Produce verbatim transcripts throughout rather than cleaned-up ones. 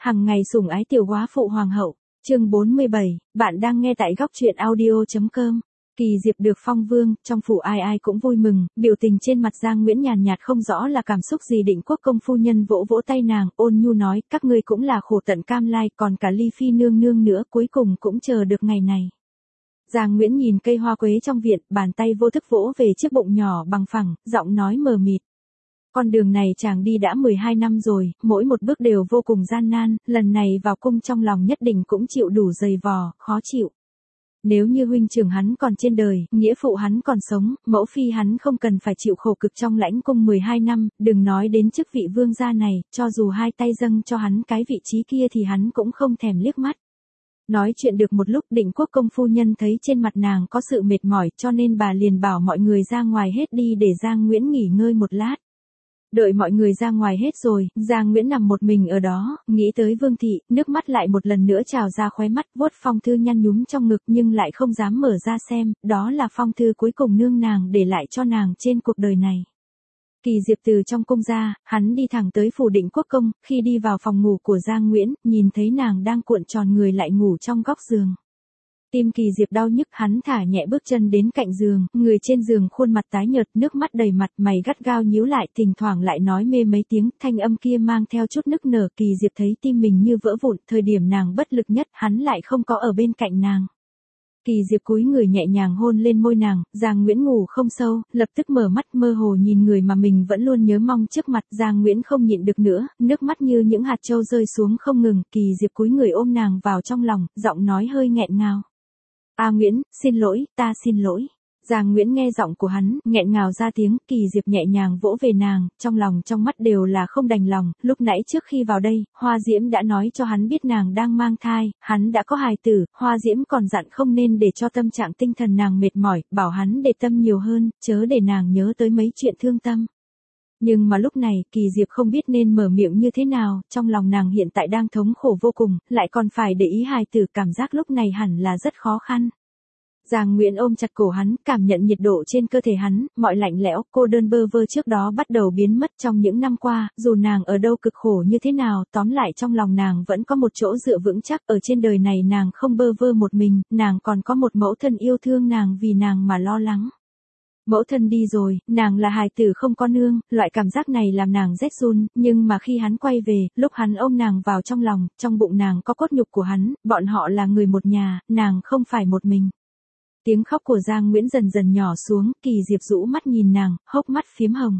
Hằng ngày sủng ái tiểu góa phụ hoàng hậu. Chương bốn mươi bảy, bạn đang nghe tại góc truyện audio.com. Kỳ Diệp được phong vương, trong phủ ai ai cũng vui mừng, biểu tình trên mặt Giang Nguyễn nhàn nhạt không rõ là cảm xúc gì. Định Quốc công phu nhân vỗ vỗ tay nàng, ôn nhu nói, các ngươi cũng là khổ tận cam lai, còn cả Ly Phi nương nương nữa, cuối cùng cũng chờ được ngày này. Giang Nguyễn nhìn cây hoa quế trong viện, bàn tay vô thức vỗ về chiếc bụng nhỏ bằng phẳng, giọng nói mờ mịt. Con đường này chàng đi đã mười hai năm rồi, mỗi một bước đều vô cùng gian nan, lần này vào cung trong lòng nhất định cũng chịu đủ dày vò, khó chịu. Nếu như huynh trưởng hắn còn trên đời, nghĩa phụ hắn còn sống, mẫu phi hắn không cần phải chịu khổ cực trong lãnh cung mười hai năm, đừng nói đến chức vị vương gia này, cho dù hai tay dâng cho hắn cái vị trí kia thì hắn cũng không thèm liếc mắt. Nói chuyện được một lúc, Định Quốc công phu nhân thấy trên mặt nàng có sự mệt mỏi, cho nên bà liền bảo mọi người ra ngoài hết đi để Giang Nguyễn nghỉ ngơi một lát. Đợi mọi người ra ngoài hết rồi, Giang Nguyễn nằm một mình ở đó, nghĩ tới Vương thị, nước mắt lại một lần nữa trào ra khóe mắt, vuốt phong thư nhăn nhúm trong ngực nhưng lại không dám mở ra xem, đó là phong thư cuối cùng nương nàng để lại cho nàng trên cuộc đời này. Kỳ Diệp từ trong cung ra, hắn đi thẳng tới phủ Định Quốc công, khi đi vào phòng ngủ của Giang Nguyễn, nhìn thấy nàng đang cuộn tròn người lại ngủ trong góc giường. Tim Kỳ Diệp đau nhức, hắn thả nhẹ bước chân đến cạnh giường, người trên giường khuôn mặt tái nhợt, nước mắt đầy mặt, mày gắt gao nhíu lại, thỉnh thoảng lại nói mê mấy tiếng, thanh âm kia mang theo chút nức nở. Kỳ Diệp thấy tim mình như vỡ vụn, thời điểm nàng bất lực nhất, hắn lại không có ở bên cạnh nàng. Kỳ Diệp cúi người nhẹ nhàng hôn lên môi nàng, Giang Nguyễn ngủ không sâu, lập tức mở mắt mơ hồ nhìn người mà mình vẫn luôn nhớ mong trước mặt. Giang Nguyễn không nhịn được nữa, nước mắt như những hạt châu rơi xuống không ngừng. Kỳ Diệp cúi người ôm nàng vào trong lòng, giọng nói hơi nghẹn ngào. A Nguyễn, xin lỗi, ta xin lỗi. Giang Nguyễn nghe giọng của hắn, nghẹn ngào ra tiếng. Kỳ Diệp nhẹ nhàng vỗ về nàng, trong lòng trong mắt đều là không đành lòng. Lúc nãy trước khi vào đây, Hoa Diễm đã nói cho hắn biết nàng đang mang thai, hắn đã có hài tử, Hoa Diễm còn dặn không nên để cho tâm trạng tinh thần nàng mệt mỏi, bảo hắn để tâm nhiều hơn, chớ để nàng nhớ tới mấy chuyện thương tâm. Nhưng mà lúc này, Kỳ Diệp không biết nên mở miệng như thế nào, trong lòng nàng hiện tại đang thống khổ vô cùng, lại còn phải để ý hài tử, cảm giác lúc này hẳn là rất khó khăn. Giang Nguyễn ôm chặt cổ hắn, cảm nhận nhiệt độ trên cơ thể hắn, mọi lạnh lẽo, cô đơn bơ vơ trước đó bắt đầu biến mất trong những năm qua, dù nàng ở đâu cực khổ như thế nào, tóm lại trong lòng nàng vẫn có một chỗ dựa vững chắc, ở trên đời này nàng không bơ vơ một mình, nàng còn có một mẫu thân yêu thương nàng vì nàng mà lo lắng. Mẫu thân đi rồi, nàng là hài tử không có nương, loại cảm giác này làm nàng rét run, nhưng mà khi hắn quay về, lúc hắn ôm nàng vào trong lòng, trong bụng nàng có cốt nhục của hắn, bọn họ là người một nhà, nàng không phải một mình. Tiếng khóc của Giang Nguyễn dần dần nhỏ xuống, Kỳ Diệp rũ mắt nhìn nàng, hốc mắt phiếm hồng.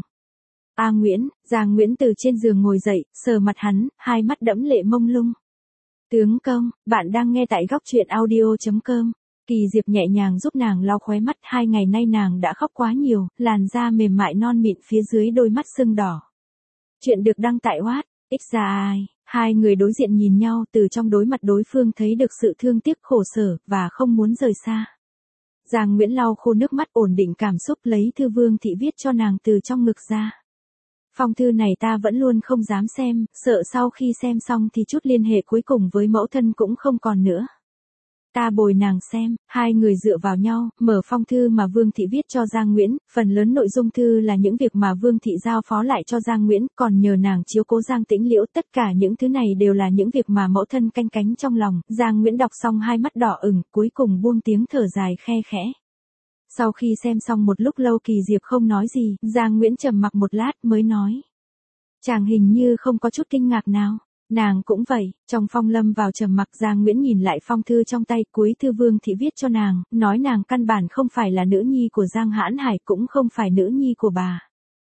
A Nguyễn, Giang Nguyễn từ trên giường ngồi dậy, sờ mặt hắn, hai mắt đẫm lệ mông lung. Tướng công, bạn đang nghe tại góc truyện audio.com. Kỳ Diệp nhẹ nhàng giúp nàng lau khóe mắt, hai ngày nay nàng đã khóc quá nhiều, làn da mềm mại non mịn phía dưới đôi mắt sưng đỏ. Chuyện được đăng tại Wattpad, X ra ai, hai người đối diện nhìn nhau, từ trong đối mặt đối phương thấy được sự thương tiếc khổ sở, và không muốn rời xa. Giang Nguyễn lau khô nước mắt ổn định cảm xúc, lấy thư Vương thị viết cho nàng từ trong ngực ra. Phong thư này ta vẫn luôn không dám xem, sợ sau khi xem xong thì chút liên hệ cuối cùng với mẫu thân cũng không còn nữa. Ta bồi nàng xem, hai người dựa vào nhau, mở phong thư mà Vương thị viết cho Giang Nguyễn, phần lớn nội dung thư là những việc mà Vương thị giao phó lại cho Giang Nguyễn, còn nhờ nàng chiếu cố Giang Tĩnh Liễu, tất cả những thứ này đều là những việc mà mẫu thân canh cánh trong lòng. Giang Nguyễn đọc xong hai mắt đỏ ửng, cuối cùng buông tiếng thở dài khe khẽ. Sau khi xem xong một lúc lâu Kỳ Diệp không nói gì, Giang Nguyễn trầm mặc một lát mới nói. Chàng hình như không có chút kinh ngạc nào. Nàng cũng vậy, trong phong lâm vào trầm mặc. Giang Nguyễn nhìn lại phong thư trong tay, cuối thư Vương thị viết cho nàng, nói nàng căn bản không phải là nữ nhi của Giang Hãn Hải, cũng không phải nữ nhi của bà.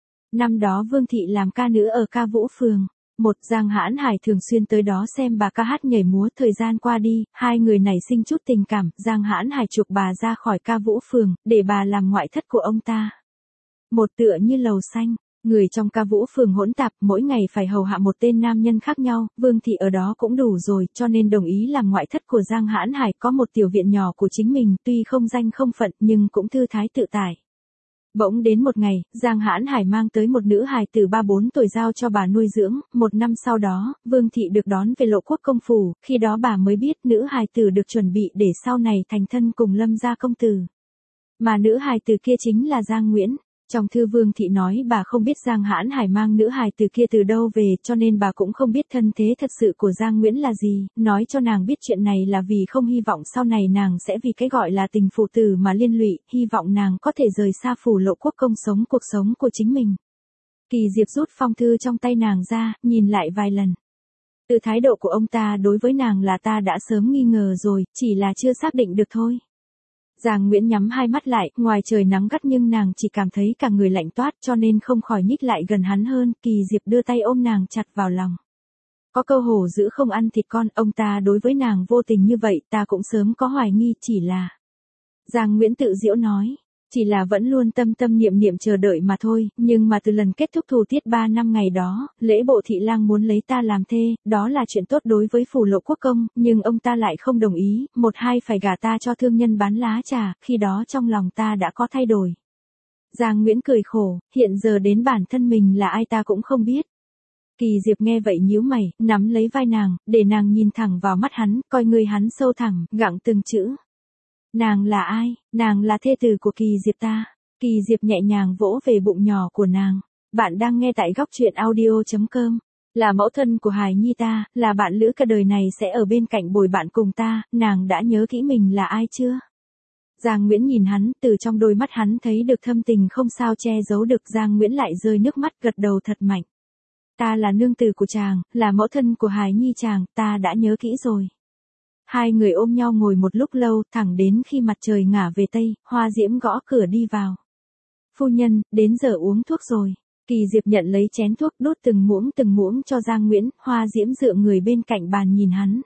Năm đó Vương thị làm ca nữ ở ca vũ phường. Một, Giang Hãn Hải thường xuyên tới đó xem bà ca hát nhảy múa, thời gian qua đi, hai người nảy sinh chút tình cảm, Giang Hãn Hải chuộc bà ra khỏi ca vũ phường, để bà làm ngoại thất của ông ta. Một, tựa như lầu xanh. Người trong ca vũ phường hỗn tạp, mỗi ngày phải hầu hạ một tên nam nhân khác nhau, Vương thị ở đó cũng đủ rồi, cho nên đồng ý làm ngoại thất của Giang Hãn Hải, có một tiểu viện nhỏ của chính mình, tuy không danh không phận, nhưng cũng thư thái tự tại. Bỗng đến một ngày, Giang Hãn Hải mang tới một nữ hài từ ba bốn tuổi giao cho bà nuôi dưỡng, một năm sau đó, Vương thị được đón về Lộ Quốc công phủ, khi đó bà mới biết nữ hài tử được chuẩn bị để sau này thành thân cùng Lâm gia công tử. Mà nữ hài tử kia chính là Giang Nguyễn. Trong thư Vương thị nói bà không biết Giang Hãn Hải mang nữ hài từ kia từ đâu về, cho nên bà cũng không biết thân thế thật sự của Giang Nguyễn là gì, nói cho nàng biết chuyện này là vì không hy vọng sau này nàng sẽ vì cái gọi là tình phụ tử mà liên lụy, hy vọng nàng có thể rời xa Phủ Lộ Quốc công sống cuộc sống của chính mình. Kỳ Diệp rút phong thư trong tay nàng ra, nhìn lại vài lần. Từ thái độ của ông ta đối với nàng là ta đã sớm nghi ngờ rồi, chỉ là chưa xác định được thôi. Giang Nguyễn nhắm hai mắt lại, ngoài trời nắng gắt nhưng nàng chỉ cảm thấy cả người lạnh toát cho nên không khỏi nhích lại gần hắn hơn, Kỳ Diệp đưa tay ôm nàng chặt vào lòng. Có câu hổ dữ không ăn thịt con, ông ta đối với nàng vô tình như vậy ta cũng sớm có hoài nghi, chỉ là... Giang Nguyễn tự giễu nói, chỉ là vẫn luôn tâm tâm niệm niệm chờ đợi mà thôi, nhưng mà từ lần kết thúc thù tiết ba năm ngày đó, lễ bộ thị lang muốn lấy ta làm thê, đó là chuyện tốt đối với Phủ Lộ Quốc công, nhưng ông ta lại không đồng ý, một hai phải gả ta cho thương nhân bán lá trà, khi đó trong lòng ta đã có thay đổi. Giang Nguyễn cười khổ, hiện giờ đến bản thân mình là ai ta cũng không biết. Kỳ Diệp nghe vậy nhíu mày, nắm lấy vai nàng, để nàng nhìn thẳng vào mắt hắn, coi người hắn sâu thẳm, gặng từng chữ. Nàng là ai? Nàng là thê tử của Kỳ Diệp ta. Kỳ Diệp nhẹ nhàng vỗ về bụng nhỏ của nàng. Bạn đang nghe tại góc truyện audio chấm com. Là mẫu thân của hài nhi ta, là bạn lữ cả đời này sẽ ở bên cạnh bồi bạn cùng ta, nàng đã nhớ kỹ mình là ai chưa? Giang Nguyễn nhìn hắn, từ trong đôi mắt hắn thấy được thâm tình không sao che giấu được. Giang Nguyễn lại rơi nước mắt gật đầu thật mạnh. Ta là nương tử của chàng, là mẫu thân của hài nhi chàng, ta đã nhớ kỹ rồi. Hai người ôm nhau ngồi một lúc lâu, thẳng đến khi mặt trời ngả về Tây, Hoa Diễm gõ cửa đi vào. Phu nhân, đến giờ uống thuốc rồi. Kỳ Diệp nhận lấy chén thuốc đốt từng muỗng từng muỗng cho Giang Nguyễn, Hoa Diễm dựa người bên cạnh bàn nhìn hắn.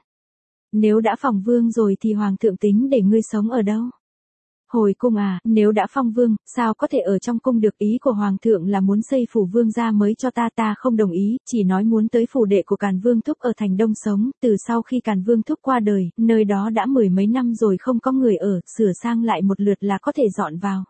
Nếu đã phòng vương rồi thì Hoàng thượng tính để ngươi sống ở đâu? Hồi cung à, nếu đã phong vương, sao có thể ở trong cung được, ý của Hoàng thượng là muốn xây phủ vương gia mới cho ta, ta không đồng ý, chỉ nói muốn tới phủ đệ của Càn Vương Thúc ở thành Đông sống, từ sau khi Càn Vương Thúc qua đời, nơi đó đã mười mấy năm rồi không có người ở, sửa sang lại một lượt là có thể dọn vào.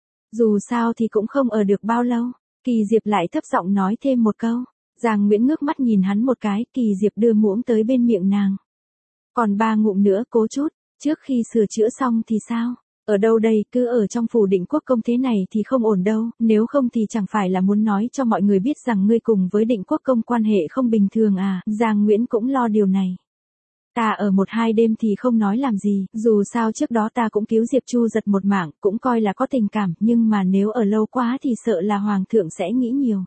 Dù sao thì cũng không ở được bao lâu. Kỳ Diệp lại thấp giọng nói thêm một câu. Giang Nguyễn ngước mắt nhìn hắn một cái, Kỳ Diệp đưa muỗng tới bên miệng nàng. Còn ba ngụm nữa, cố chút, trước khi sửa chữa xong thì sao? Ở đâu đây, cứ ở trong phủ Định Quốc công thế này thì không ổn đâu, nếu không thì chẳng phải là muốn nói cho mọi người biết rằng ngươi cùng với Định Quốc công quan hệ không bình thường à, Giang Nguyễn cũng lo điều này. Ta ở một hai đêm thì không nói làm gì, dù sao trước đó ta cũng cứu Diệp Chu giật một mạng, cũng coi là có tình cảm, nhưng mà nếu ở lâu quá thì sợ là Hoàng thượng sẽ nghĩ nhiều.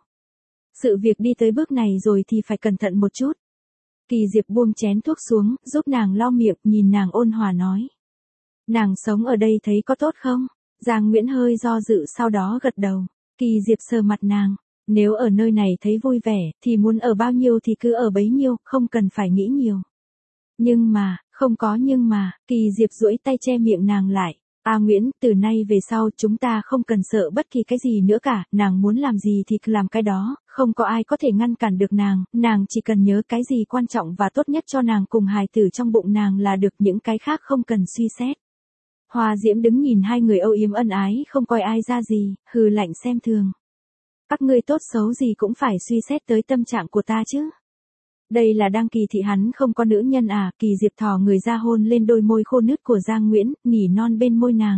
Sự việc đi tới bước này rồi thì phải cẩn thận một chút. Kỳ Diệp buông chén thuốc xuống, giúp nàng lau miệng, nhìn nàng ôn hòa nói. Nàng sống ở đây thấy có tốt không? Giang Nguyễn hơi do dự sau đó gật đầu. Kỳ Diệp sờ mặt nàng. Nếu ở nơi này thấy vui vẻ, thì muốn ở bao nhiêu thì cứ ở bấy nhiêu, không cần phải nghĩ nhiều. Nhưng mà, không có nhưng mà, Kỳ Diệp duỗi tay che miệng nàng lại. A Nguyễn, từ nay về sau chúng ta không cần sợ bất kỳ cái gì nữa cả, nàng muốn làm gì thì làm cái đó, không có ai có thể ngăn cản được nàng, nàng chỉ cần nhớ cái gì quan trọng và tốt nhất cho nàng cùng hài tử trong bụng nàng là được, những cái khác không cần suy xét. Hoa Diễm đứng nhìn hai người âu yếm ân ái không coi ai ra gì, hừ lạnh xem thường. Các ngươi tốt xấu gì cũng phải suy xét tới tâm trạng của ta chứ. Đây là đang kỳ thị hắn không có nữ nhân à, Kỳ Diệp thò người ra hôn lên đôi môi khô nứt của Giang Nguyễn, nỉ non bên môi nàng.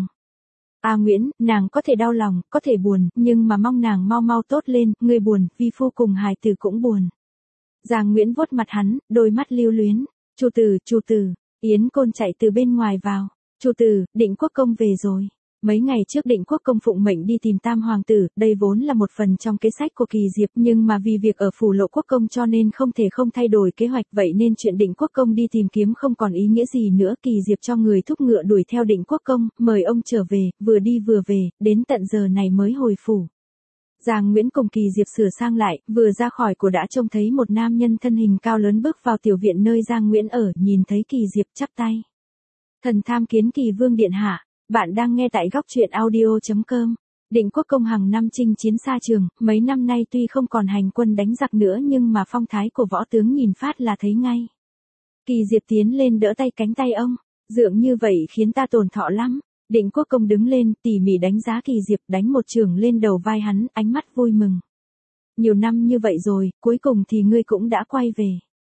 A Nguyễn, nàng có thể đau lòng, có thể buồn, nhưng mà mong nàng mau mau tốt lên, ngươi buồn, vi phu cùng hài tử cũng buồn. Giang Nguyễn vuốt mặt hắn, đôi mắt lưu luyến. Chủ tử, chủ tử, Yến Côn chạy từ bên ngoài vào. Chủ tử, Định Quốc công về rồi. Mấy ngày trước Định Quốc công phụng mệnh đi tìm Tam hoàng tử, đây vốn là một phần trong kế sách của Kỳ Diệp, nhưng mà vì việc ở phủ Lộ Quốc công cho nên không thể không thay đổi kế hoạch, vậy nên chuyện Định Quốc công đi tìm kiếm không còn ý nghĩa gì nữa. Kỳ Diệp cho người thúc ngựa đuổi theo Định Quốc công, mời ông trở về, vừa đi vừa về, đến tận giờ này mới hồi phủ. Giang Nguyễn cùng Kỳ Diệp sửa sang lại, vừa ra khỏi của đã trông thấy một nam nhân thân hình cao lớn bước vào tiểu viện nơi Giang Nguyễn ở, nhìn thấy Kỳ Diệp chắp tay. Thần tham kiến Kỳ vương điện hạ. Bạn đang nghe tại góc truyện audio chấm com. Định Quốc công hàng năm chinh chiến xa trường, mấy năm nay tuy không còn hành quân đánh giặc nữa nhưng mà phong thái của võ tướng nhìn phát là thấy ngay. Kỳ Diệp tiến lên đỡ tay cánh tay ông, dượng như vậy khiến ta tổn thọ lắm. Định Quốc công đứng lên, tỉ mỉ đánh giá Kỳ Diệp, đánh một chưởng lên đầu vai hắn, ánh mắt vui mừng. Nhiều năm như vậy rồi, cuối cùng thì ngươi cũng đã quay về.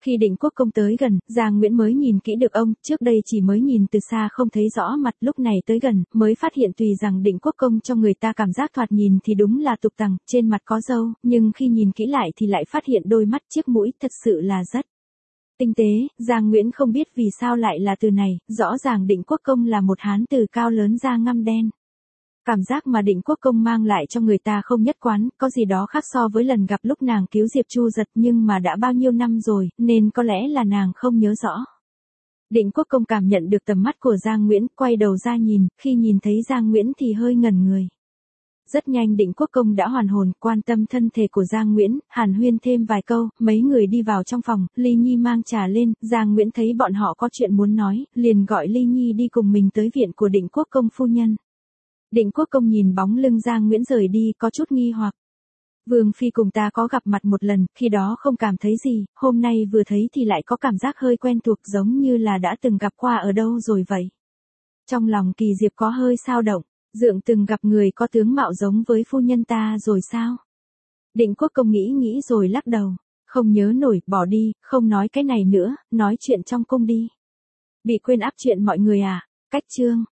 Khi Định Quốc Công tới gần, Giang Nguyễn mới nhìn kỹ được ông, trước đây chỉ mới nhìn từ xa không thấy rõ mặt, lúc này tới gần, mới phát hiện tùy rằng Định Quốc Công cho người ta cảm giác thoạt nhìn thì đúng là tục tằng, trên mặt có râu, nhưng khi nhìn kỹ lại thì lại phát hiện đôi mắt chiếc mũi thật sự là rất tinh tế. Giang Nguyễn không biết vì sao lại là từ này, rõ ràng Định Quốc Công là một hán tử cao lớn da ngăm đen. Cảm giác mà Định Quốc Công mang lại cho người ta không nhất quán, có gì đó khác so với lần gặp lúc nàng cứu Diệp Chu Giật, nhưng mà đã bao nhiêu năm rồi, nên có lẽ là nàng không nhớ rõ. Định Quốc Công cảm nhận được tầm mắt của Giang Nguyễn, quay đầu ra nhìn, khi nhìn thấy Giang Nguyễn thì hơi ngẩn người. Rất nhanh Định Quốc Công đã hoàn hồn, quan tâm thân thể của Giang Nguyễn, hàn huyên thêm vài câu, mấy người đi vào trong phòng, Ly Nhi mang trà lên, Giang Nguyễn thấy bọn họ có chuyện muốn nói, liền gọi Ly Nhi đi cùng mình tới viện của Định Quốc Công phu nhân. Định Quốc Công nhìn bóng lưng Giang Nguyễn rời đi, có chút nghi hoặc. Vương phi cùng ta có gặp mặt một lần, khi đó không cảm thấy gì, hôm nay vừa thấy thì lại có cảm giác hơi quen thuộc, giống như là đã từng gặp qua ở đâu rồi vậy. Trong lòng Kỳ Diệp có hơi xao động, Dượng từng gặp người có tướng mạo giống với phu nhân ta rồi sao? Định Quốc Công nghĩ nghĩ rồi lắc đầu, không nhớ nổi, bỏ đi, không nói cái này nữa, nói chuyện trong cung đi. Bị quên áp chuyện mọi người à? Cách chương